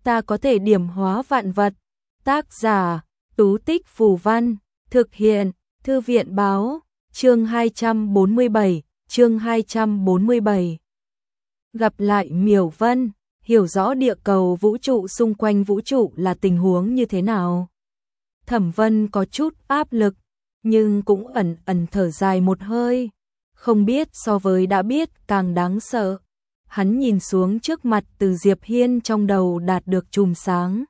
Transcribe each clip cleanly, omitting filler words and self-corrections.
ta có thể điểm hóa vạn vật. Tác giả, Tú Tích Phù Văn, thực hiện, Thư viện Báo, chương 247, chương 247. Gặp lại Miểu Vân, hiểu rõ địa cầu vũ trụ xung quanh vũ trụ là tình huống như thế nào. Thẩm Vân có chút áp lực, nhưng cũng ẩn ẩn thở dài một hơi. Không biết so với đã biết càng đáng sợ. Hắn nhìn xuống trước mặt từ Diệp Hiên trong đầu đạt được chùm sáng.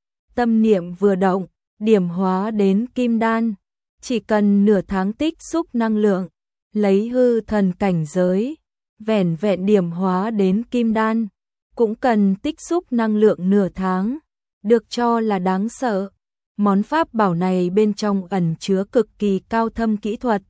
Tâm niệm vừa động, điểm hóa đến kim đan. Chỉ cần nửa tháng tích xúc năng lượng, lấy hư thần cảnh giới, vẻn vẹn điểm hóa đến kim đan, cũng cần tích xúc năng lượng nửa tháng, được cho là đáng sợ. Món pháp bảo này bên trong ẩn chứa cực kỳ cao thâm kỹ thuật.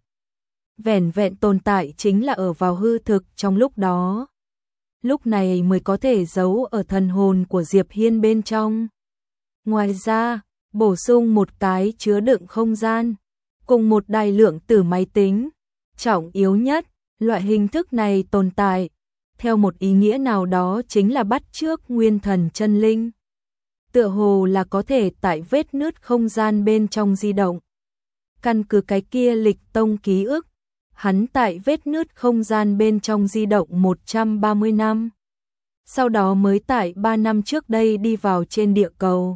Vẻn vẹn tồn tại chính là ở vào hư thực trong lúc đó. Lúc này mới có thể giấu ở thần hồn của Diệp Hiên bên trong. Ngoài ra, bổ sung một cái chứa đựng không gian, cùng một đài lượng tử máy tính. Trọng yếu nhất, loại hình thức này tồn tại, theo một ý nghĩa nào đó chính là bắt chước nguyên thần chân linh. Tựa hồ là có thể tại vết nứt không gian bên trong di động. Căn cứ cái kia lịch tông ký ức, hắn tại vết nứt không gian bên trong di động 130 năm. Sau đó mới tại 3 năm trước đây đi vào trên địa cầu.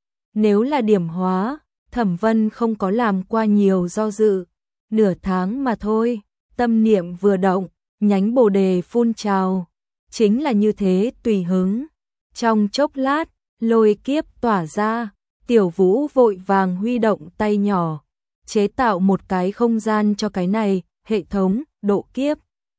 Nếu là điểm hóa, Thẩm Vân không có làm qua nhiều do dự. Nửa tháng mà thôi, tâm niệm vừa động, nhánh bồ đề phun trào. Chính là như thế tùy hứng. Trong chốc lát, lôi kiếp tỏa ra, Tiểu Vũ vội vàng huy động tay nhỏ, chế tạo một cái không gian cho cái này, hệ thống, độ kiếp.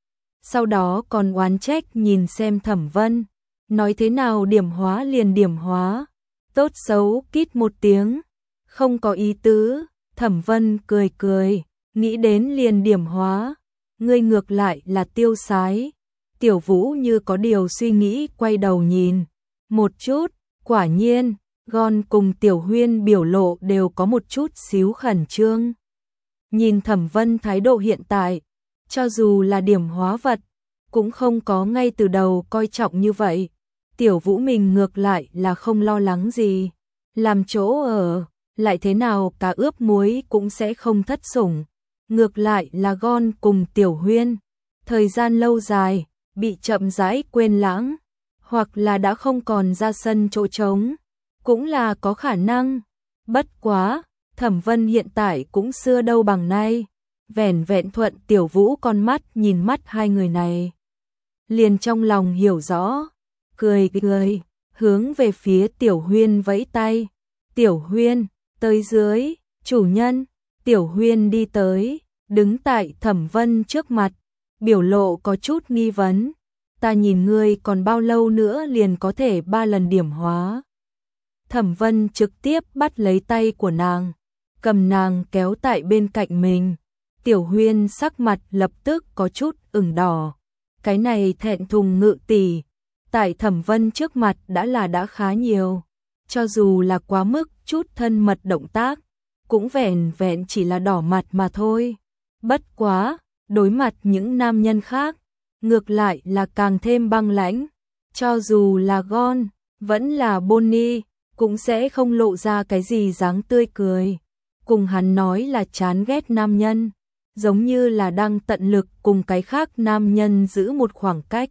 Sau đó còn oán trách nhìn xem Thẩm Vân, nói thế nào điểm hóa liền điểm hóa, tốt xấu kít một tiếng, không có ý tứ. Thẩm Vân cười cười, nghĩ đến liền điểm hóa, ngươi ngược lại là tiêu sái. Tiểu Vũ như có điều suy nghĩ quay đầu nhìn một chút, quả nhiên, Gon cùng Tiểu Huyên biểu lộ đều có một chút xíu khẩn trương. Nhìn Thẩm Vân thái độ hiện tại, cho dù là điểm hóa vật, cũng không có ngay từ đầu coi trọng như vậy. Tiểu Vũ mình ngược lại là không lo lắng gì, làm chỗ ở, lại thế nào cả ướp muối cũng sẽ không thất sủng. Ngược lại là Gon cùng Tiểu Huyên, thời gian lâu dài, bị chậm rãi quên lãng, hoặc là đã không còn ra sân chỗ trống, cũng là có khả năng. Bất quá, Thẩm Vân hiện tại cũng xưa đâu bằng nay, vẻn vẹn thuận Tiểu Vũ con mắt nhìn mắt hai người này. Liền trong lòng hiểu rõ, cười cười, hướng về phía Tiểu Huyên vẫy tay. Tiểu Huyên, tới dưới, chủ nhân. Tiểu Huyên đi tới, đứng tại Thẩm Vân trước mặt, biểu lộ có chút nghi vấn. Ta nhìn ngươi còn bao lâu nữa liền có thể 3 lần điểm hóa. Thẩm Vân trực tiếp bắt lấy tay của nàng, cầm nàng kéo tại bên cạnh mình. Tiểu Huyên sắc mặt lập tức có chút ửng đỏ. Cái này thẹn thùng ngự tỷ, tại Thẩm Vân trước mặt đã khá nhiều. Cho dù là quá mức chút thân mật động tác, cũng vẻn vẹn chỉ là đỏ mặt mà thôi. Bất quá, đối mặt những nam nhân khác, ngược lại là càng thêm băng lãnh. Cho dù là Gon, vẫn là Bonnie, cũng sẽ không lộ ra cái gì dáng tươi cười. Cùng hắn nói là chán ghét nam nhân, giống như là đang tận lực cùng cái khác nam nhân giữ một khoảng cách.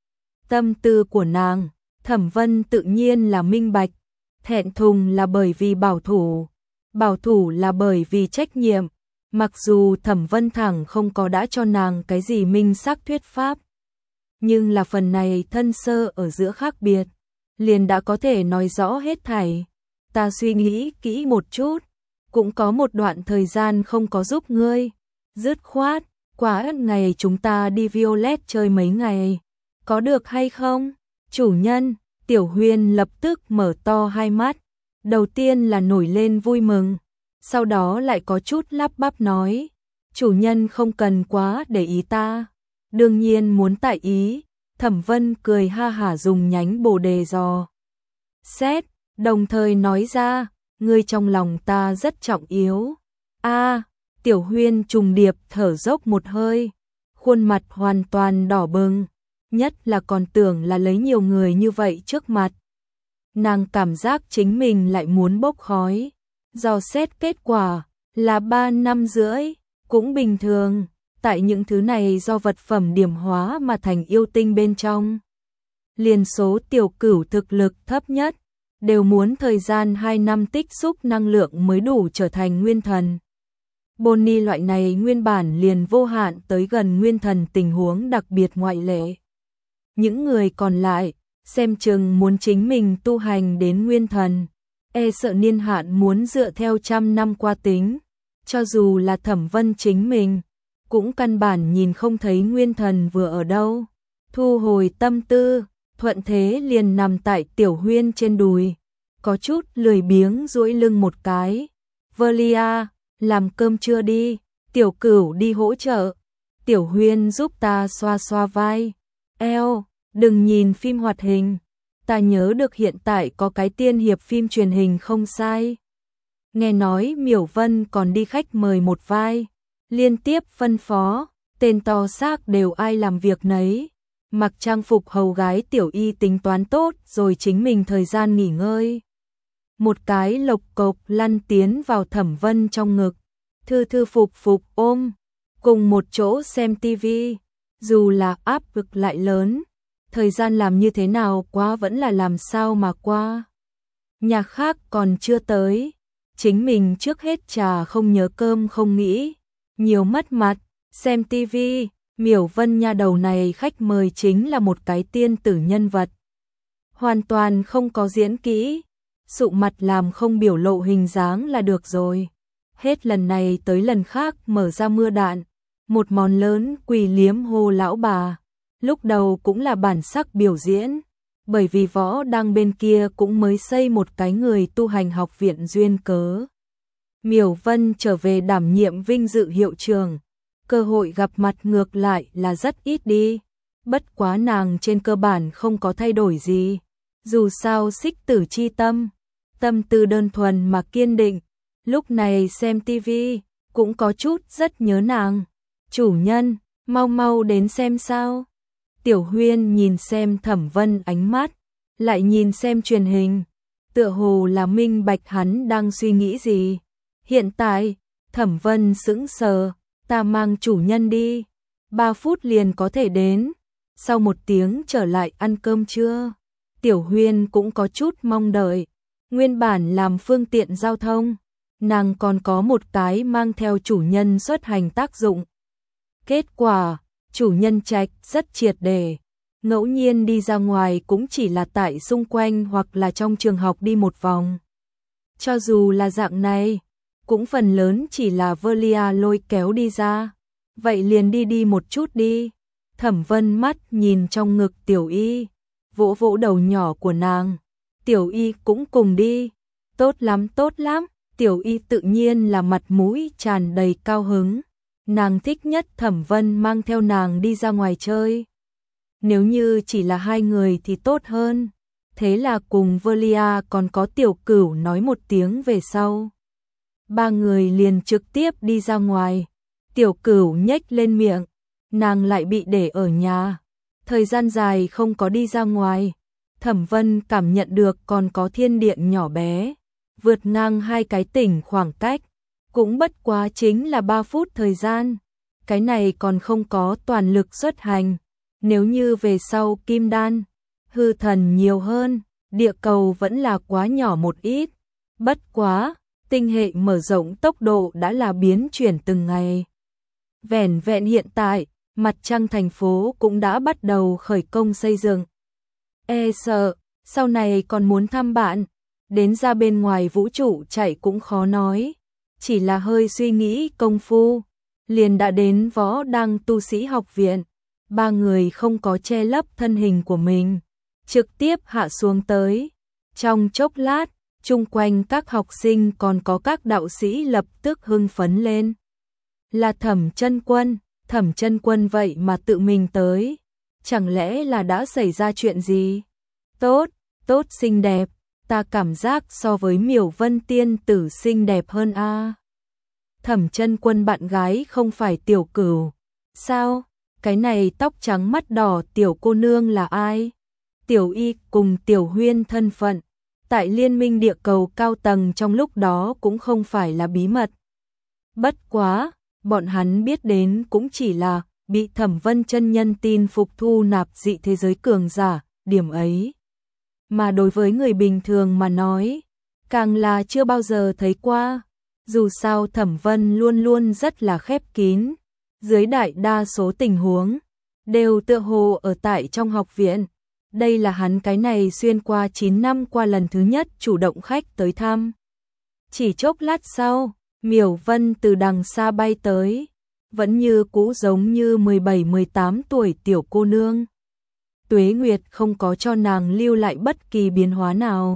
Tâm tư của nàng, Thẩm Vân tự nhiên là minh bạch. Thẹn thùng là bởi vì bảo thủ là bởi vì trách nhiệm. Mặc dù Thẩm Vân thẳng không có đã cho nàng cái gì minh xác thuyết pháp, nhưng là phần này thân sơ ở giữa khác biệt, liền đã có thể nói rõ hết thảy. Ta suy nghĩ kỹ một chút, cũng có một đoạn thời gian không có giúp ngươi. Dứt khoát, quá ngày chúng ta đi Violet chơi mấy ngày, có được hay không? Chủ nhân. Tiểu Huyên lập tức mở to hai mắt, đầu tiên là nổi lên vui mừng, sau đó lại có chút lắp bắp nói, chủ nhân không cần quá để ý ta, đương nhiên muốn tại ý. Thẩm Vân cười ha hả dùng nhánh bồ đề dò xét, đồng thời nói ra, ngươi trong lòng ta rất trọng yếu. Tiểu Huyên trùng điệp thở dốc một hơi, khuôn mặt hoàn toàn đỏ bừng, nhất là còn tưởng là lấy nhiều người như vậy trước mặt. nàng cảm giác chính mình lại muốn bốc khói. Dò xét kết quả là 3 năm rưỡi, cũng bình thường, tại những thứ này do vật phẩm điểm hóa mà thành yêu tinh bên trong. Liền số tiểu cửu thực lực thấp nhất, đều muốn thời gian 2 năm tích xúc năng lượng mới đủ trở thành nguyên thần. Bonnie loại này nguyên bản liền vô hạn tới gần nguyên thần tình huống đặc biệt ngoại lệ. Những người còn lại, xem chừng muốn chính mình tu hành đến nguyên thần, e sợ niên hạn muốn dựa theo 100 năm qua tính, cho dù là Thẩm Vân chính mình, cũng căn bản nhìn không thấy nguyên thần vừa ở đâu. Thu hồi tâm tư, thuận thế liền nằm tại Tiểu Huyên trên đùi, có chút lười biếng duỗi lưng một cái. Velia, làm cơm trưa đi, Tiểu Cửu đi hỗ trợ. Tiểu Huyên giúp ta xoa xoa vai. Eo, đừng nhìn phim hoạt hình. Ta nhớ được hiện tại có cái tiên hiệp phim truyền hình không sai. Nghe nói Miểu Vân còn đi khách mời một vai. Liên tiếp phân phó, tên to xác đều ai làm việc nấy. Mặc trang phục hầu gái Tiểu Y tính toán tốt rồi chính mình thời gian nghỉ ngơi. Một cái lộc cộc lăn tiến vào Thẩm Vân trong ngực. Thư thư phục phục ôm, cùng một chỗ xem tivi. Dù là áp lực lại lớn, thời gian làm như thế nào quá vẫn là làm sao mà qua. Nhà khác còn chưa tới, chính mình trước hết trà không nhớ cơm không nghĩ, nhiều mất mặt, xem tivi. Miểu Vân nha đầu này khách mời chính là một cái tiên tử nhân vật. Hoàn toàn không có diễn kỹ, sụ mặt làm không biểu lộ hình dáng là được rồi. Hết lần này tới lần khác mở ra mưa đạn, một món lớn quỳ liếm hô lão bà. Lúc đầu cũng là bản sắc biểu diễn, bởi vì Võ Đăng bên kia cũng mới xây một cái người tu hành học viện duyên cớ. Miểu Vân trở về đảm nhiệm vinh dự hiệu trưởng, cơ hội gặp mặt ngược lại là rất ít đi. Bất quá nàng trên cơ bản không có thay đổi gì. Dù sao xích tử chi tâm, tâm tư đơn thuần mà kiên định. Lúc này xem tivi, cũng có chút rất nhớ nàng. Chủ nhân, mau mau đến xem sao. Tiểu Huyên nhìn xem Thẩm Vân ánh mắt, lại nhìn xem truyền hình. Tựa hồ là minh bạch hắn đang suy nghĩ gì. Hiện tại, Thẩm Vân sững sờ, ta mang chủ nhân đi. 3 phút liền có thể đến. Sau 1 tiếng trở lại ăn cơm trưa. Tiểu Huyên cũng có chút mong đợi. Nguyên bản làm phương tiện giao thông, nàng còn có một cái mang theo chủ nhân xuất hành tác dụng. Kết quả, chủ nhân trạch rất triệt để. Ngẫu nhiên đi ra ngoài cũng chỉ là tại xung quanh hoặc là trong trường học đi một vòng. Cho dù là dạng này, cũng phần lớn chỉ là Velia lôi kéo đi ra. Vậy liền đi một chút đi. Thẩm Vân mắt nhìn trong ngực Tiểu Y, vỗ vỗ đầu nhỏ của nàng. Tiểu Y cũng cùng đi. Tốt lắm, tốt lắm. Tiểu Y tự nhiên là mặt mũi tràn đầy cao hứng. Nàng thích nhất Thẩm Vân mang theo nàng đi ra ngoài chơi. Nếu như chỉ là 2 người thì tốt hơn. Thế là cùng Velia còn có Tiểu Cửu nói một tiếng về sau. 3 người liền trực tiếp đi ra ngoài. Tiểu Cửu nhếch lên miệng, nàng lại bị để ở nhà. Thời gian dài không có đi ra ngoài. Thẩm Vân cảm nhận được còn có thiên điện nhỏ bé, vượt ngang 2 cái tỉnh khoảng cách. Cũng bất quá chính là 3 phút thời gian. Cái này còn không có toàn lực xuất hành. Nếu như về sau kim đan, hư thần nhiều hơn, địa cầu vẫn là quá nhỏ một ít. Bất quá, tinh hệ mở rộng tốc độ đã là biến chuyển từng ngày. Vẻn vẹn hiện tại, mặt trăng thành phố cũng đã bắt đầu khởi công xây dựng. E sợ, sau này còn muốn thăm bạn, đến ra bên ngoài vũ trụ chạy cũng khó nói. Chỉ là hơi suy nghĩ công phu, liền đã đến Võ Đăng tu sĩ học viện. 3 người không có che lấp thân hình của mình, trực tiếp hạ xuống tới. Trong chốc lát, chung quanh các học sinh còn có các đạo sĩ lập tức hưng phấn lên. Là Thẩm Chân Quân vậy mà tự mình tới. Chẳng lẽ là đã xảy ra chuyện gì? Tốt, tốt xinh đẹp, ta cảm giác so với Miểu Vân tiên tử xinh đẹp hơn a. Thẩm Chân Quân bạn gái không phải Tiểu Cửu. Sao? Cái này tóc trắng mắt đỏ tiểu cô nương là ai? Tiểu Y cùng Tiểu Huyên thân phận, tại Liên minh địa cầu cao tầng trong lúc đó cũng không phải là bí mật. Bất quá, bọn hắn biết đến cũng chỉ là bị Thẩm Vân chân nhân tin phục thu nạp dị thế giới cường giả, điểm ấy. Mà đối với người bình thường mà nói, càng là chưa bao giờ thấy qua. Dù sao Thẩm Vân luôn luôn rất là khép kín, dưới đại đa số tình huống, đều tựa hồ ở tại trong học viện. Đây là hắn cái này xuyên qua 9 năm qua lần thứ nhất chủ động khách tới thăm. Chỉ chốc lát sau, Miểu Vân từ đằng xa bay tới, vẫn như cũ giống như 17-18 tuổi tiểu cô nương. Tuế Nguyệt không có cho nàng lưu lại bất kỳ biến hóa nào.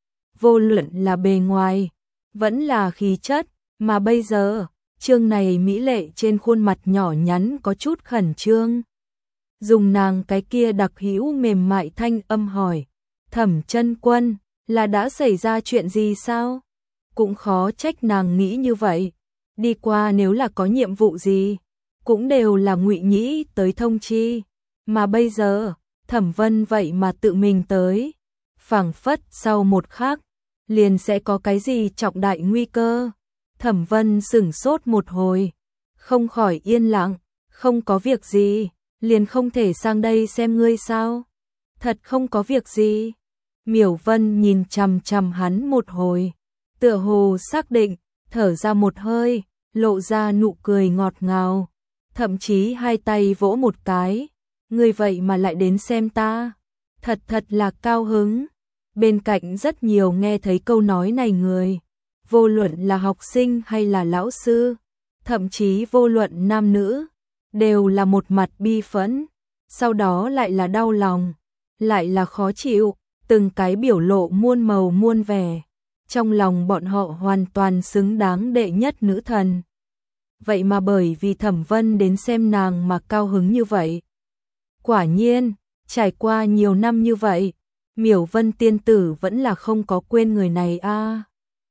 Vô luận là bề ngoài, vẫn là khí chất, mà bây giờ, chương này mỹ lệ trên khuôn mặt nhỏ nhắn có chút khẩn trương. Dùng nàng cái kia đặc hữu mềm mại thanh âm hỏi, Thẩm chân quân, là đã xảy ra chuyện gì sao? Cũng khó trách nàng nghĩ như vậy. Đi qua nếu là có nhiệm vụ gì, cũng đều là Ngụy Nhĩ tới thông chi. Mà bây giờ, Thẩm Vân vậy mà tự mình tới. Phảng phất sau một khắc, liền sẽ có cái gì trọng đại nguy cơ. Thẩm Vân sửng sốt một hồi, không khỏi yên lặng, không có việc gì, liền không thể sang đây xem ngươi sao? Thật không có việc gì. Miểu Vân nhìn chằm chằm hắn một hồi, tựa hồ xác định, thở ra một hơi, lộ ra nụ cười ngọt ngào, thậm chí hai tay vỗ một cái, ngươi vậy mà lại đến xem ta, thật là cao hứng. Bên cạnh rất nhiều nghe thấy câu nói này người, vô luận là học sinh hay là lão sư, thậm chí vô luận nam nữ, đều là một mặt bi phẫn, sau đó lại là đau lòng, lại là khó chịu, từng cái biểu lộ muôn màu muôn vẻ. Trong lòng bọn họ hoàn toàn xứng đáng đệ nhất nữ thần. Vậy mà bởi vì Thẩm Vân đến xem nàng mà cao hứng như vậy. Quả nhiên, trải qua nhiều năm như vậy, Miểu Vân tiên tử vẫn là không có quên người này a.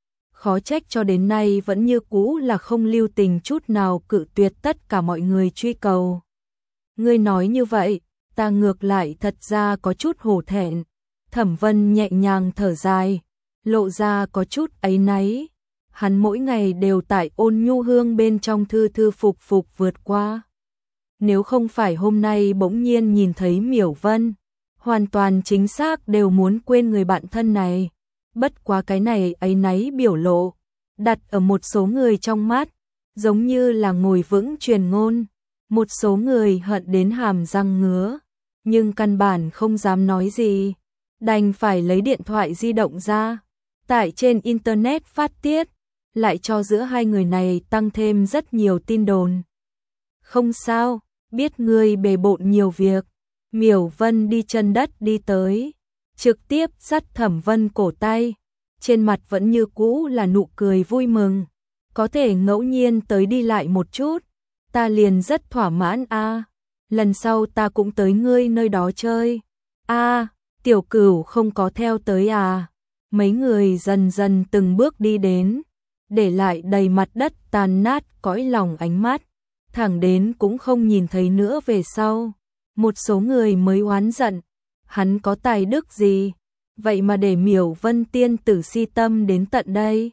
Khó trách cho đến nay vẫn như cũ là không lưu tình chút nào cự tuyệt tất cả mọi người truy cầu. Ngươi nói như vậy, ta ngược lại thật ra có chút hổ thẹn. Thẩm Vân nhẹ nhàng thở dài, lộ ra có chút áy náy. Hắn mỗi ngày đều tại Ôn Nhu Hương bên trong thư thư phục phục vượt qua. Nếu không phải hôm nay bỗng nhiên nhìn thấy Miểu Vân, hoàn toàn chính xác đều muốn quên người bạn thân này. Bất quá cái này áy náy biểu lộ, đặt ở một số người trong mắt, giống như là ngồi vững truyền ngôn. Một số người hận đến hàm răng ngứa, nhưng căn bản không dám nói gì, đành phải lấy điện thoại di động ra, tại trên internet phát tiết, lại cho giữa hai người này tăng thêm rất nhiều tin đồn. Không sao, biết ngươi bề bộn nhiều việc. Miểu Vân đi chân đất đi tới, trực tiếp dắt Thẩm Vân cổ tay, trên mặt vẫn như cũ là nụ cười vui mừng. Có thể ngẫu nhiên tới đi lại một chút, ta liền rất thỏa mãn a. Lần sau ta cũng tới ngươi nơi đó chơi. A, Tiểu Cửu không có theo tới à? Mấy người dần dần từng bước đi đến, để lại đầy mặt đất tàn nát cõi lòng ánh mắt, thẳng đến cũng không nhìn thấy nữa về sau. Một số người mới oán giận, hắn có tài đức gì, vậy mà để Miểu Vân tiên tử si tâm đến tận đây.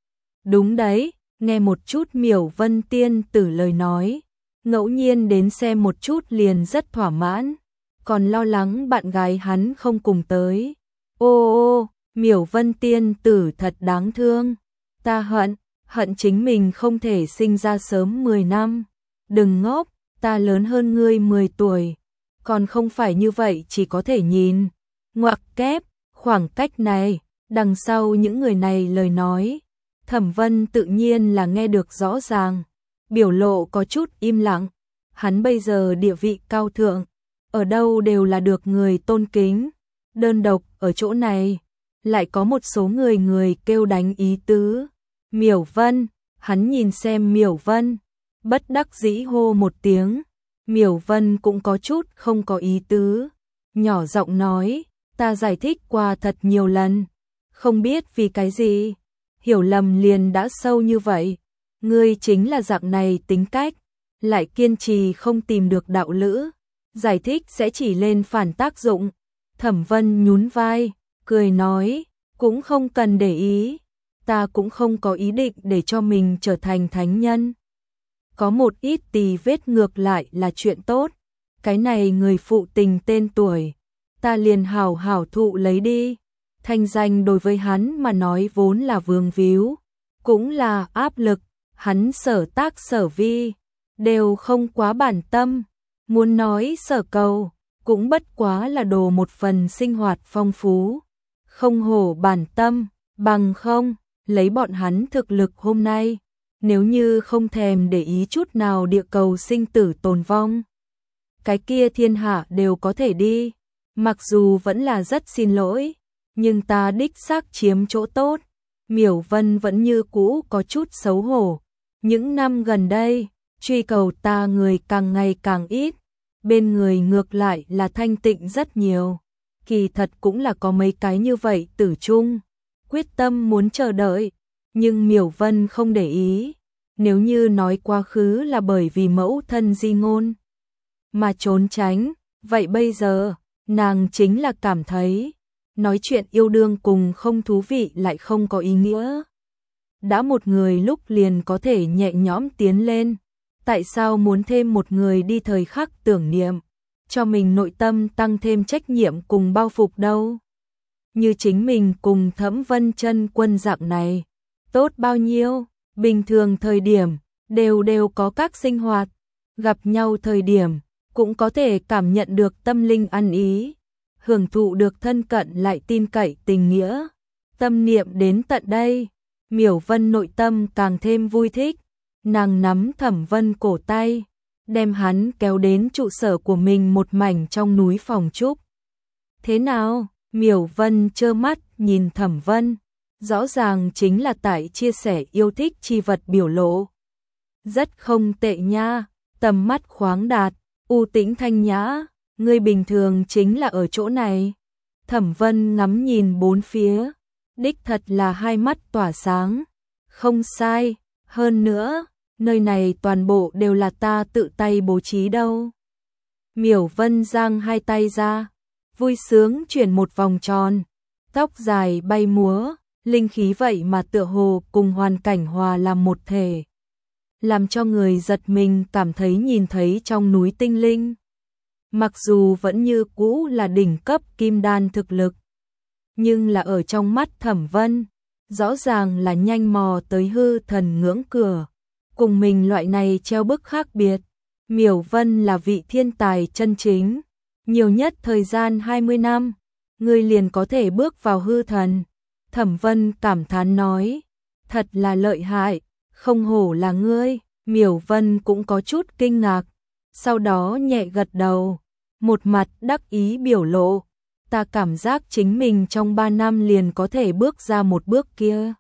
Đúng đấy, nghe một chút Miểu Vân tiên tử lời nói, ngẫu nhiên đến xem một chút liền rất thỏa mãn, còn lo lắng bạn gái hắn không cùng tới. Ô, Miểu Vân tiên tử thật đáng thương, ta hận chính mình không thể sinh ra sớm 10 năm. Đừng ngốc, ta lớn hơn ngươi 10 tuổi, còn không phải như vậy chỉ có thể nhìn. Ngoặc kép, khoảng cách này, đằng sau những người này lời nói, Thẩm Vân tự nhiên là nghe được rõ ràng, biểu lộ có chút im lặng. Hắn bây giờ địa vị cao thượng, ở đâu đều là được người tôn kính, đơn độc ở chỗ này, lại có một số người kêu đánh ý tứ. Miểu Vân, hắn nhìn xem Miểu Vân, bất đắc dĩ hô một tiếng. Miểu Vân cũng có chút không có ý tứ, nhỏ giọng nói, ta giải thích qua thật nhiều lần, không biết vì cái gì, hiểu lầm liền đã sâu như vậy. Ngươi chính là dạng này tính cách, lại kiên trì không tìm được đạo lữ, giải thích sẽ chỉ lên phản tác dụng. Thẩm Vân nhún vai, cười nói, cũng không cần để ý, ta cũng không có ý định để cho mình trở thành thánh nhân. Có một ít tì vết ngược lại là chuyện tốt, cái này người phụ tình tên tuổi, ta liền hảo hảo thụ lấy đi. Thanh danh đối với hắn mà nói vốn là vương víu, cũng là áp lực, hắn sở tác sở vi, đều không quá bản tâm, muốn nói sở cầu, cũng bất quá là đồ một phần sinh hoạt phong phú, không hổ bản tâm, bằng không, lấy bọn hắn thực lực hôm nay, nếu như không thèm để ý chút nào địa cầu sinh tử tồn vong, cái kia thiên hạ đều có thể đi, mặc dù vẫn là rất xin lỗi, nhưng ta đích xác chiếm chỗ tốt. Miểu Vân vẫn như cũ có chút xấu hổ, những năm gần đây, truy cầu ta người càng ngày càng ít, bên người ngược lại là thanh tịnh rất nhiều, kỳ thật cũng là có mấy cái như vậy tử chung, quyết tâm muốn chờ đợi, nhưng Miểu Vân không để ý, nếu như nói quá khứ là bởi vì mẫu thân di ngôn mà trốn tránh, vậy bây giờ, nàng chính là cảm thấy, nói chuyện yêu đương cùng không thú vị lại không có ý nghĩa. Đã một người lúc liền có thể nhẹ nhõm tiến lên, tại sao muốn thêm một người đi thời khắc tưởng niệm, cho mình nội tâm tăng thêm trách nhiệm cùng bao phục đâu. Như chính mình cùng Thẩm Vân Chân Quân dạng này, tốt bao nhiêu, bình thường thời điểm, đều có các sinh hoạt, gặp nhau thời điểm, cũng có thể cảm nhận được tâm linh ăn ý, hưởng thụ được thân cận lại tin cậy tình nghĩa. Tâm niệm đến tận đây, Miểu Vân nội tâm càng thêm vui thích, nàng nắm Thẩm Vân cổ tay, đem hắn kéo đến trụ sở của mình một mảnh trong núi phòng trúc. Thế nào? Miểu Vân trơ mắt nhìn Thẩm Vân, rõ ràng chính là tại chia sẻ yêu thích chi vật biểu lộ. Rất không tệ nha, tầm mắt khoáng đạt, u tĩnh thanh nhã, người bình thường chính là ở chỗ này. Thẩm Vân ngắm nhìn bốn phía, đích thật là hai mắt tỏa sáng. Không sai, hơn nữa, nơi này toàn bộ đều là ta tự tay bố trí đâu. Miểu Vân giang hai tay ra, vui sướng chuyển một vòng tròn, tóc dài bay múa, linh khí vậy mà tựa hồ cùng hoàn cảnh hòa làm một thể, làm cho người giật mình cảm thấy nhìn thấy trong núi tinh linh. Mặc dù vẫn như cũ là đỉnh cấp kim đan thực lực, nhưng là ở trong mắt Thẩm Vân, rõ ràng là nhanh mò tới hư thần ngưỡng cửa, cùng mình loại này treo bức khác biệt. Miểu Vân là vị thiên tài chân chính, nhiều nhất thời gian 20 năm, ngươi liền có thể bước vào hư thần. Thẩm Vân cảm thán nói, thật là lợi hại, không hổ là ngươi. Miểu Vân cũng có chút kinh ngạc, sau đó nhẹ gật đầu, một mặt đắc ý biểu lộ, ta cảm giác chính mình trong 3 năm liền có thể bước ra một bước kia,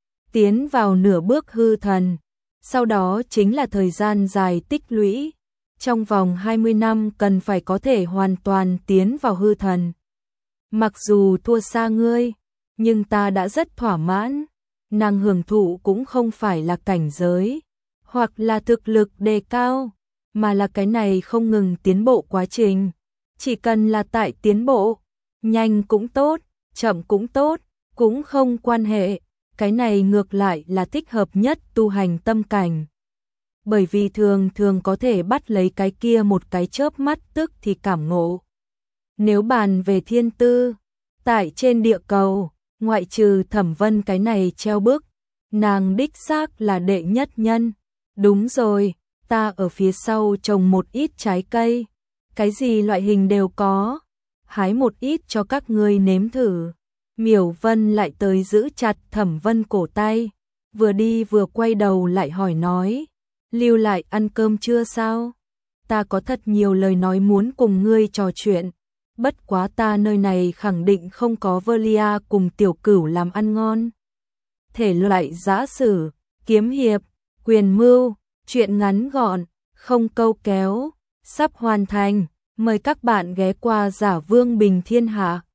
tiến vào nửa bước hư thần, sau đó chính là thời gian dài tích lũy, trong vòng 20 năm cần phải có thể hoàn toàn tiến vào hư thần. Mặc dù thua xa ngươi, nhưng ta đã rất thỏa mãn, nàng hưởng thụ cũng không phải là cảnh giới, hoặc là thực lực đề cao, mà là cái này không ngừng tiến bộ quá trình. Chỉ cần là tại tiến bộ, nhanh cũng tốt, chậm cũng tốt, cũng không quan hệ, cái này ngược lại là thích hợp nhất tu hành tâm cảnh. Bởi vì thường thường có thể bắt lấy cái kia một cái chớp mắt tức thì cảm ngộ. Nếu bàn về thiên tư, tại trên địa cầu, ngoại trừ Thẩm Vân cái này treo bức, nàng đích xác là đệ nhất nhân. Đúng rồi, ta ở phía sau trồng một ít trái cây, cái gì loại hình đều có, hái một ít cho các ngươi nếm thử. Miểu Vân lại tới giữ chặt Thẩm Vân cổ tay, vừa đi vừa quay đầu lại hỏi nói, lưu lại ăn cơm chưa sao? Ta có thật nhiều lời nói muốn cùng ngươi trò chuyện, bất quá ta nơi này khẳng định không có Velia cùng Tiểu Cửu làm ăn ngon. Thể loại giã sử, kiếm hiệp, quyền mưu, chuyện ngắn gọn, không câu kéo, sắp hoàn thành, mời các bạn ghé qua Giả Vương Bình Thiên Hạ.